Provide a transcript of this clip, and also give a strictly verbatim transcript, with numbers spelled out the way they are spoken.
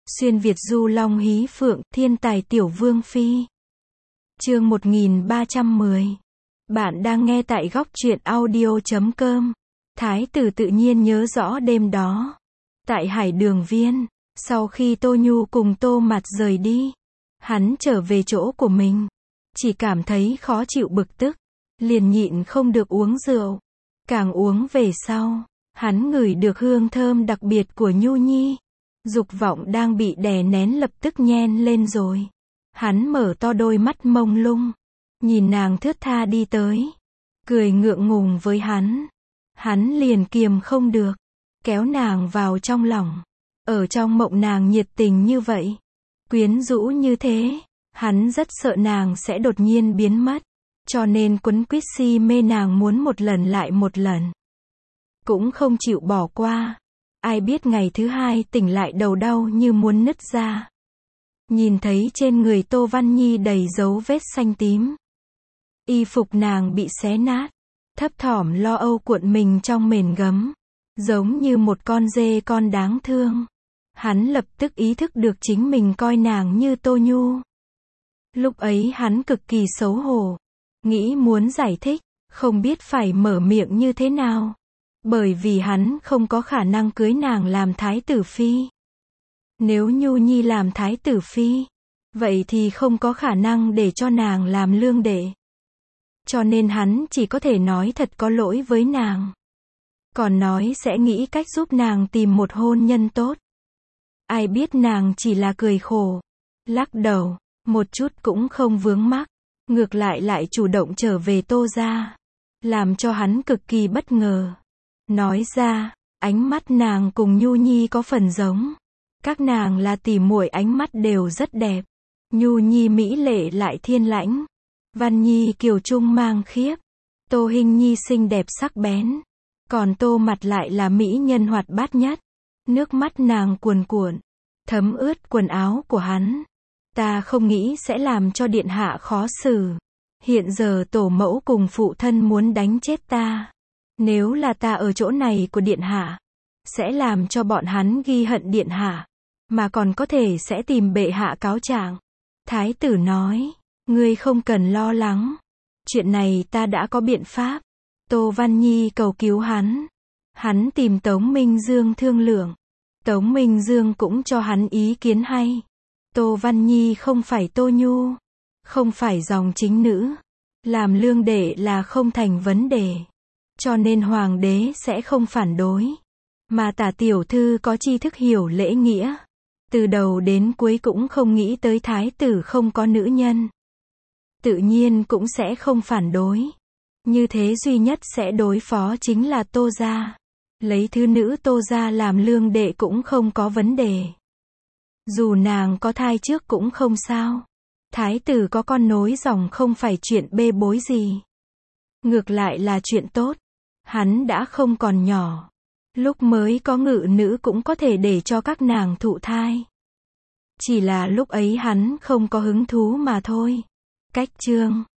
Xuyên Việt du long hí phượng, thiên tài tiểu vương phi. Chương một nghìn ba trăm mười. Bạn đang nghe tại góc truyện audio chấm com. Thái tử tự nhiên nhớ rõ đêm đó. Tại Hải Đường Viên, sau khi Tô Nhu cùng Tô Mạt rời đi, hắn trở về chỗ của mình. Chỉ cảm thấy khó chịu bực tức, liền nhịn không được uống rượu. Càng uống về sau, hắn ngửi được hương thơm đặc biệt của Nhu Nhi. Dục vọng đang bị đè nén lập tức nhen lên rồi. Hắn mở to đôi mắt mông lung, nhìn nàng thướt tha đi tới, cười ngượng ngùng với hắn. Hắn liền kiềm không được, kéo nàng vào trong lòng. Ở trong mộng nàng nhiệt tình như vậy, quyến rũ như thế, hắn rất sợ nàng sẽ đột nhiên biến mất, cho nên quấn quýt si mê nàng muốn một lần lại một lần, cũng không chịu bỏ qua. Ai biết ngày thứ hai tỉnh lại đầu đau như muốn nứt ra. Nhìn thấy trên người Tô Văn Nhi đầy dấu vết xanh tím. Y phục nàng bị xé nát. Thấp thỏm lo âu cuộn mình trong mền gấm. Giống như một con dê con đáng thương. Hắn lập tức ý thức được chính mình coi nàng như Tô Nhu. Lúc ấy hắn cực kỳ xấu hổ. Nghĩ muốn giải thích, không biết phải mở miệng như thế nào. Bởi vì hắn không có khả năng cưới nàng làm thái tử phi. Nếu Nhu Nhi làm thái tử phi, vậy thì không có khả năng để cho nàng làm lương đệ. Cho nên hắn chỉ có thể nói thật có lỗi với nàng. Còn nói sẽ nghĩ cách giúp nàng tìm một hôn nhân tốt. Ai biết nàng chỉ là cười khổ, lắc đầu, một chút cũng không vướng mắc. Ngược lại lại chủ động trở về Tô gia, làm cho hắn cực kỳ bất ngờ. Nói ra, ánh mắt nàng cùng Nhu Nhi có phần giống. Các nàng là tỉ muội, ánh mắt đều rất đẹp. Nhu Nhi mỹ lệ lại thiên lãnh. Văn Nhi kiều trung mang khiếp. Tô Hinh Nhi xinh đẹp sắc bén. Còn Tô Mạt lại là mỹ nhân hoạt bát nhất. Nước mắt nàng cuồn cuộn, thấm ướt quần áo của hắn. Ta không nghĩ sẽ làm cho điện hạ khó xử. Hiện giờ tổ mẫu cùng phụ thân muốn đánh chết ta. Nếu là ta ở chỗ này của điện hạ, sẽ làm cho bọn hắn ghi hận điện hạ, mà còn có thể sẽ tìm bệ hạ cáo trạng. Thái tử nói, ngươi không cần lo lắng. Chuyện này ta đã có biện pháp. Tô Văn Nhi cầu cứu hắn. Hắn tìm Tống Minh Dương thương lượng. Tống Minh Dương cũng cho hắn ý kiến hay. Tô Văn Nhi không phải Tô Nhu, không phải dòng chính nữ. Làm lương đệ là không thành vấn đề. Cho nên hoàng đế sẽ không phản đối. Mà Tả tiểu thư có tri thức hiểu lễ nghĩa. Từ đầu đến cuối cũng không nghĩ tới thái tử không có nữ nhân. Tự nhiên cũng sẽ không phản đối. Như thế duy nhất sẽ đối phó chính là Tô gia. Lấy thứ nữ Tô gia làm lương đệ cũng không có vấn đề. Dù nàng có thai trước cũng không sao. Thái tử có con nối dòng không phải chuyện bê bối gì. Ngược lại là chuyện tốt. Hắn đã không còn nhỏ. Lúc mới có ngự nữ cũng có thể để cho các nàng thụ thai. Chỉ là lúc ấy hắn không có hứng thú mà thôi. Cách chương